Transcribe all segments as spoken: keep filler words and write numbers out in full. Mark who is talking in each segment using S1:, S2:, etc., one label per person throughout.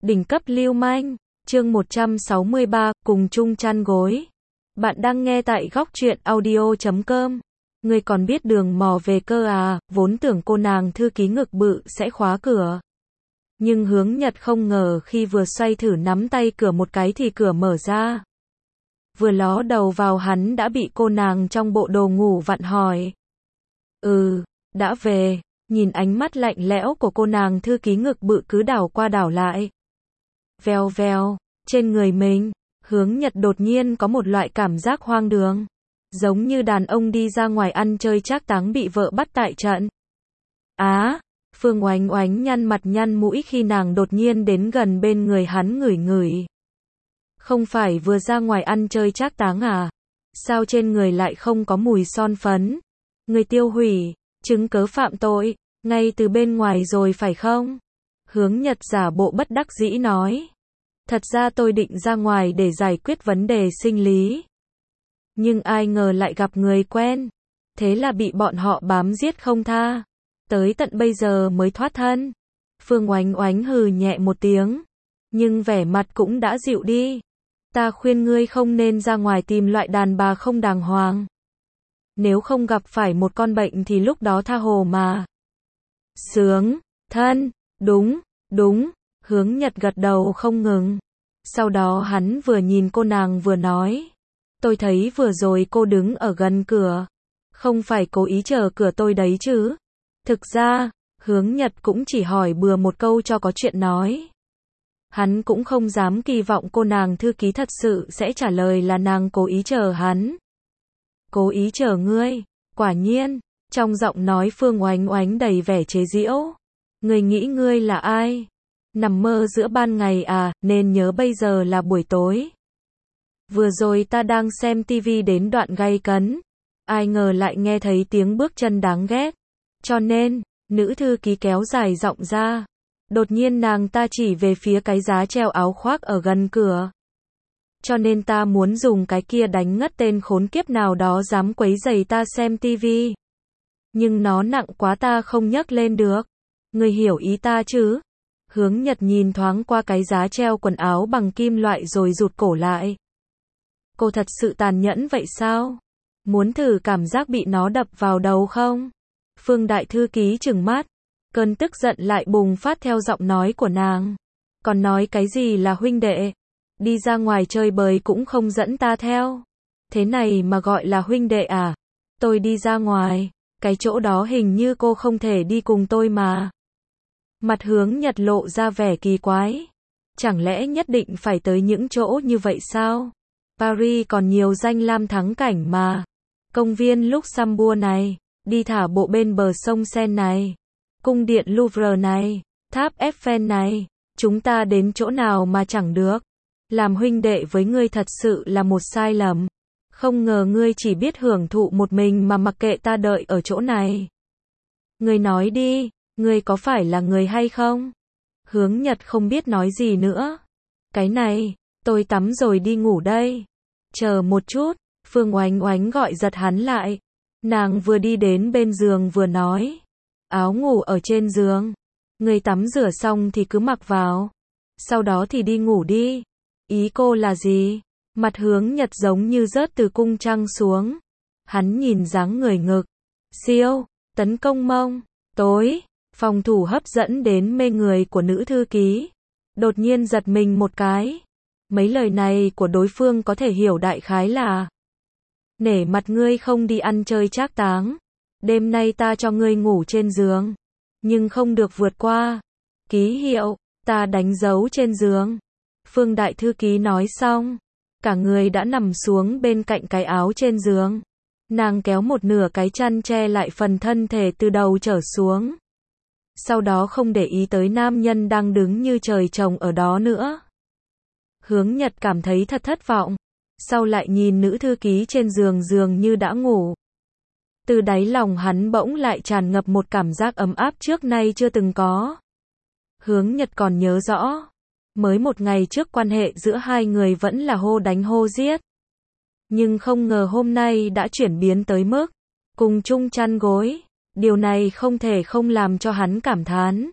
S1: Đỉnh cấp lưu manh, chương một trăm sáu mươi ba, cùng chung chăn gối. Bạn đang nghe tại góc truyện audio chấm com. Ngươi còn biết đường mò về cơ à, vốn tưởng cô nàng thư ký ngực bự sẽ khóa cửa. Nhưng Hướng Nhật không ngờ khi vừa xoay thử nắm tay cửa một cái thì cửa mở ra. Vừa ló đầu vào hắn đã bị cô nàng trong bộ đồ ngủ vặn hỏi. Ừ, đã về, nhìn ánh mắt lạnh lẽo của cô nàng thư ký ngực bự cứ đảo qua đảo lại. Vèo vèo, trên người mình, Hướng Nhật đột nhiên có một loại cảm giác hoang đường. Giống như đàn ông đi ra ngoài ăn chơi trác táng bị vợ bắt tại trận. Á, Phương Oánh Oánh nhăn mặt nhăn mũi khi nàng đột nhiên đến gần bên người hắn ngửi ngửi. Không phải vừa ra ngoài ăn chơi trác táng à? Sao trên người lại không có mùi son phấn? Người tiêu hủy, chứng cớ phạm tội, ngay từ bên ngoài rồi phải không? Hướng Nhật giả bộ bất đắc dĩ nói. Thật ra tôi định ra ngoài để giải quyết vấn đề sinh lý. Nhưng ai ngờ lại gặp người quen. Thế là bị bọn họ bám giết không tha. Tới tận bây giờ mới thoát thân. Phương Oánh Oánh hừ nhẹ một tiếng. Nhưng vẻ mặt cũng đã dịu đi. Ta khuyên ngươi không nên ra ngoài tìm loại đàn bà không đàng hoàng. Nếu không gặp phải một con bệnh thì lúc đó tha hồ mà. Sướng, thân, đúng, đúng, Hướng Nhật gật đầu không ngừng. Sau đó hắn vừa nhìn cô nàng vừa nói. Tôi thấy vừa rồi cô đứng ở gần cửa. Không phải cố ý chờ cửa tôi đấy chứ. Thực ra, Hướng Nhật cũng chỉ hỏi bừa một câu cho có chuyện nói. Hắn cũng không dám kỳ vọng cô nàng thư ký thật sự sẽ trả lời là nàng cố ý chờ hắn. Cố ý chờ ngươi, quả nhiên, trong giọng nói Phương Oánh Oánh đầy vẻ chế giễu. Ngươi nghĩ ngươi là ai? Nằm mơ giữa ban ngày à, nên nhớ bây giờ là buổi tối. Vừa rồi ta đang xem tivi đến đoạn gay cấn. Ai ngờ lại nghe thấy tiếng bước chân đáng ghét. Cho nên, nữ thư ký kéo dài giọng ra. Đột nhiên nàng ta chỉ về phía cái giá treo áo khoác ở gần cửa. Cho nên ta muốn dùng cái kia đánh ngất tên khốn kiếp nào đó dám quấy rầy ta xem tivi. Nhưng nó nặng quá ta không nhấc lên được. Ngươi hiểu ý ta chứ? Hướng Nhật nhìn thoáng qua cái giá treo quần áo bằng kim loại rồi rụt cổ lại. Cô thật sự tàn nhẫn vậy sao? Muốn thử cảm giác bị nó đập vào đầu không? Phương đại thư ký trừng mắt. Cơn tức giận lại bùng phát theo giọng nói của nàng. Còn nói cái gì là huynh đệ? Đi ra ngoài chơi bời cũng không dẫn ta theo. Thế này mà gọi là huynh đệ à? Tôi đi ra ngoài. Cái chỗ đó hình như cô không thể đi cùng tôi mà. Mặt Hướng Nhật lộ ra vẻ kỳ quái. Chẳng lẽ nhất định phải tới những chỗ như vậy sao? Paris còn nhiều danh lam thắng cảnh mà. Công viên Luxembourg này, đi thả bộ bên bờ sông Seine này, cung điện Louvre này, tháp Eiffel này, chúng ta đến chỗ nào mà chẳng được. Làm huynh đệ với ngươi thật sự là một sai lầm. Không ngờ ngươi chỉ biết hưởng thụ một mình mà mặc kệ ta đợi ở chỗ này. Ngươi nói đi, ngươi có phải là người hay không? Hướng Nhật không biết nói gì nữa. Cái này, tôi tắm rồi đi ngủ đây. Chờ một chút, Phương Oánh Oánh gọi giật hắn lại. Nàng vừa đi đến bên giường vừa nói. Áo ngủ ở trên giường. Ngươi tắm rửa xong thì cứ mặc vào. Sau đó thì đi ngủ đi. Ý cô là gì? Mặt Hướng Nhật giống như rớt từ cung trăng xuống. Hắn nhìn dáng người ngực. Siêu, tấn công mông, tối, phòng thủ hấp dẫn đến mê người của nữ thư ký. Đột nhiên giật mình một cái. Mấy lời này của đối phương có thể hiểu đại khái là. Nể mặt ngươi không đi ăn chơi trác táng. Đêm nay ta cho ngươi ngủ trên giường. Nhưng không được vượt qua. Ký hiệu, ta đánh dấu trên giường. Phương đại thư ký nói xong. Cả người đã nằm xuống bên cạnh cái áo trên giường. Nàng kéo một nửa cái chăn che lại phần thân thể từ đầu trở xuống. Sau đó không để ý tới nam nhân đang đứng như trời trồng ở đó nữa. Hướng Nhật cảm thấy thật thất vọng. Sau lại nhìn nữ thư ký trên giường dường như đã ngủ. Từ đáy lòng hắn bỗng lại tràn ngập một cảm giác ấm áp trước nay chưa từng có. Hướng Nhật còn nhớ rõ. Mới một ngày trước quan hệ giữa hai người vẫn là hô đánh hô giết. Nhưng không ngờ hôm nay đã chuyển biến tới mức cùng chung chăn gối. Điều này không thể không làm cho hắn cảm thán.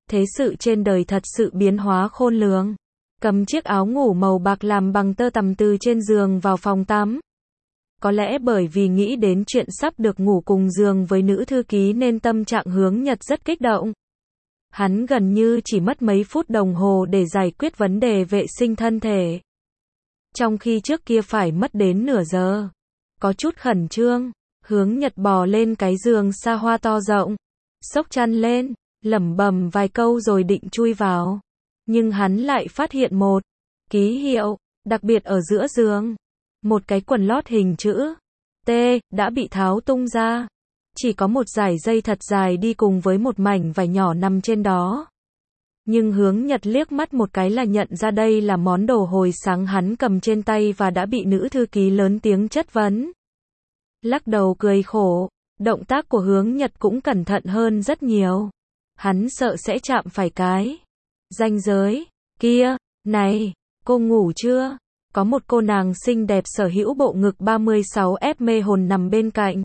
S1: Thế sự trên đời thật sự biến hóa khôn lường. Cầm chiếc áo ngủ màu bạc làm bằng tơ tằm từ trên giường vào phòng tắm. Có lẽ bởi vì nghĩ đến chuyện sắp được ngủ cùng giường với nữ thư ký nên tâm trạng Hướng Nhật rất kích động. Hắn gần như chỉ mất mấy phút đồng hồ để giải quyết vấn đề vệ sinh thân thể. Trong khi trước kia phải mất đến nửa giờ. Có chút khẩn trương, Hướng Nhật bò lên cái giường sa hoa to rộng. Xốc chăn lên, lẩm bẩm vài câu rồi định chui vào. Nhưng hắn lại phát hiện một ký hiệu, đặc biệt ở giữa giường. Một cái quần lót hình chữ T, đã bị tháo tung ra. Chỉ có một dải dây thật dài đi cùng với một mảnh vải nhỏ nằm trên đó. Nhưng Hướng Nhật liếc mắt một cái là nhận ra đây là món đồ hồi sáng hắn cầm trên tay và đã bị nữ thư ký lớn tiếng chất vấn. Lắc đầu cười khổ, động tác của Hướng Nhật cũng cẩn thận hơn rất nhiều. Hắn sợ sẽ chạm phải cái ranh giới kia. Này, cô ngủ chưa? Có một cô nàng xinh đẹp sở hữu bộ ngực ba mươi sáu ép mê hồn nằm bên cạnh.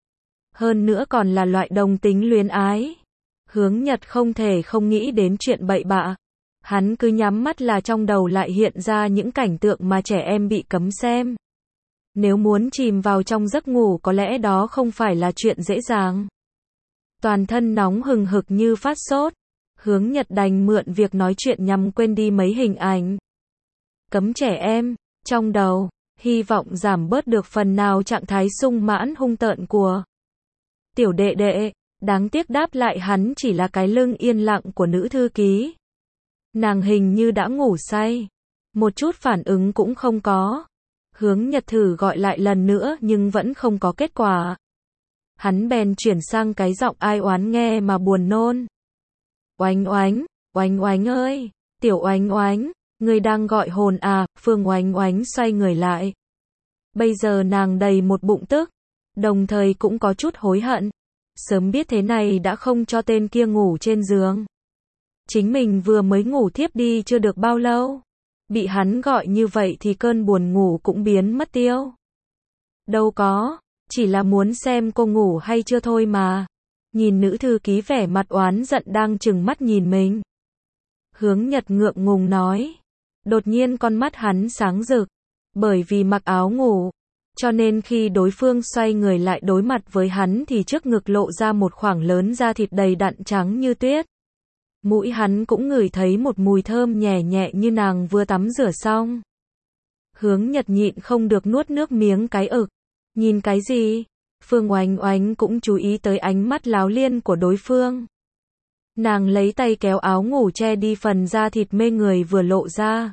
S1: Hơn nữa còn là loại đồng tính luyến ái. Hướng Nhật không thể không nghĩ đến chuyện bậy bạ. Hắn cứ nhắm mắt là trong đầu lại hiện ra những cảnh tượng mà trẻ em bị cấm xem. Nếu muốn chìm vào trong giấc ngủ có lẽ đó không phải là chuyện dễ dàng. Toàn thân nóng hừng hực như phát sốt. Hướng Nhật đành mượn việc nói chuyện nhằm quên đi mấy hình ảnh. Cấm trẻ em, trong đầu, hy vọng giảm bớt được phần nào trạng thái sung mãn hung tợn của tiểu đệ đệ. Đáng tiếc đáp lại hắn chỉ là cái lưng yên lặng của nữ thư ký. Nàng hình như đã ngủ say. Một chút phản ứng cũng không có. Hướng Nhật thử gọi lại lần nữa nhưng vẫn không có kết quả. Hắn bèn chuyển sang cái giọng ai oán nghe mà buồn nôn. Oánh oánh, oánh oánh ơi, tiểu oánh oánh, người đang gọi hồn à? Phương Oánh Oánh xoay người lại. Bây giờ nàng đầy một bụng tức, đồng thời cũng có chút hối hận. Sớm biết thế này đã không cho tên kia ngủ trên giường. Chính mình vừa mới ngủ thiếp đi chưa được bao lâu. Bị hắn gọi như vậy thì cơn buồn ngủ cũng biến mất tiêu. Đâu có, chỉ là muốn xem cô ngủ hay chưa thôi mà. Nhìn nữ thư ký vẻ mặt oán giận đang trừng mắt nhìn mình. Hướng Nhật ngượng ngùng nói. Đột nhiên con mắt hắn sáng rực. Bởi vì mặc áo ngủ. Cho nên khi đối phương xoay người lại đối mặt với hắn thì trước ngực lộ ra một khoảng lớn da thịt đầy đặn trắng như tuyết. Mũi hắn cũng ngửi thấy một mùi thơm nhẹ nhẹ như nàng vừa tắm rửa xong. Hướng Nhật nhịn không được nuốt nước miếng cái ực. Nhìn cái gì? Phương Oánh Oánh cũng chú ý tới ánh mắt láo liên của đối phương. Nàng lấy tay kéo áo ngủ che đi phần da thịt mê người vừa lộ ra.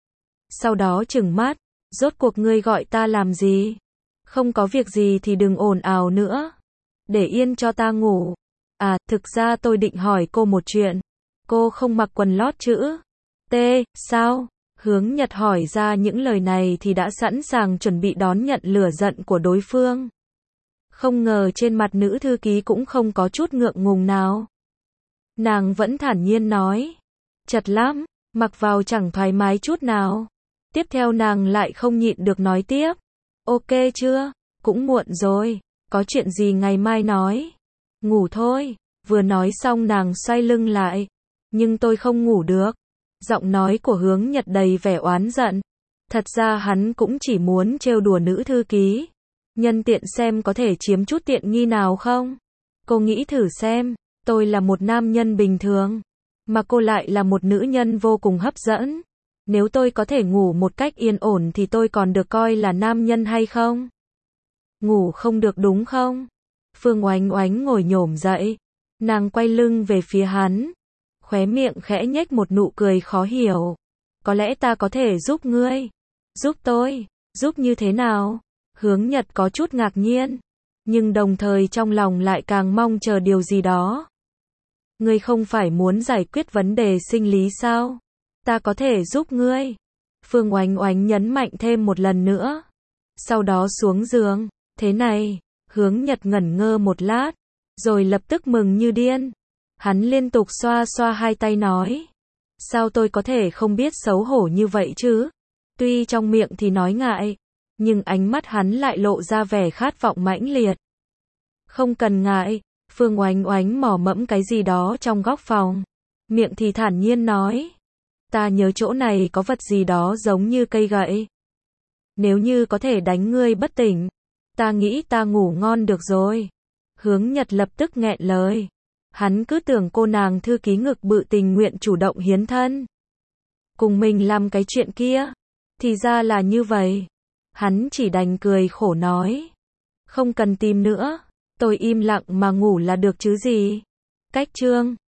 S1: Sau đó trừng mắt. Rốt cuộc ngươi gọi ta làm gì? Không có việc gì thì đừng ồn ào nữa. Để yên cho ta ngủ. À, thực ra tôi định hỏi cô một chuyện. Cô không mặc quần lót chữ T, sao? Hướng Nhật hỏi ra những lời này thì đã sẵn sàng chuẩn bị đón nhận lửa giận của đối phương. Không ngờ trên mặt nữ thư ký cũng không có chút ngượng ngùng nào. Nàng vẫn thản nhiên nói. Chật lắm, mặc vào chẳng thoải mái chút nào. Tiếp theo nàng lại không nhịn được nói tiếp. Ok chưa? Cũng muộn rồi. Có chuyện gì ngày mai nói. Ngủ thôi. Vừa nói xong nàng xoay lưng lại. Nhưng tôi không ngủ được. Giọng nói của Hướng Nhật đầy vẻ oán giận. Thật ra hắn cũng chỉ muốn trêu đùa nữ thư ký. Nhân tiện xem có thể chiếm chút tiện nghi nào không. Cô nghĩ thử xem. Tôi là một nam nhân bình thường. Mà cô lại là một nữ nhân vô cùng hấp dẫn. Nếu tôi có thể ngủ một cách yên ổn thì tôi còn được coi là nam nhân hay không? Ngủ không được đúng không? Phương Oánh Oánh ngồi nhổm dậy. Nàng quay lưng về phía hắn. Khóe miệng khẽ nhếch một nụ cười khó hiểu. Có lẽ ta có thể giúp ngươi. Giúp tôi? Giúp như thế nào? Hướng Nhật có chút ngạc nhiên. Nhưng đồng thời trong lòng lại càng mong chờ điều gì đó. Ngươi không phải muốn giải quyết vấn đề sinh lý sao? Ta có thể giúp ngươi. Phương Oánh Oánh nhấn mạnh thêm một lần nữa. Sau đó xuống giường. Thế này, Hướng Nhật ngẩn ngơ một lát. Rồi lập tức mừng như điên. Hắn liên tục xoa xoa hai tay nói. Sao tôi có thể không biết xấu hổ như vậy chứ? Tuy trong miệng thì nói ngại. Nhưng ánh mắt hắn lại lộ ra vẻ khát vọng mãnh liệt. Không cần ngại. Phương Oánh Oánh mò mẫm cái gì đó trong góc phòng. miệng thì thản nhiên nói. Ta nhớ chỗ này có vật gì đó giống như cây gậy. Nếu như có thể đánh ngươi bất tỉnh, ta nghĩ ta ngủ ngon được rồi. Hướng Nhật lập tức nghẹn lời. Hắn cứ tưởng cô nàng thư ký ngực bự tình nguyện chủ động hiến thân. Cùng mình làm cái chuyện kia. Thì ra là như vậy. Hắn chỉ đành cười khổ nói. Không cần tìm nữa. Tôi im lặng mà ngủ là được chứ gì. Cách chương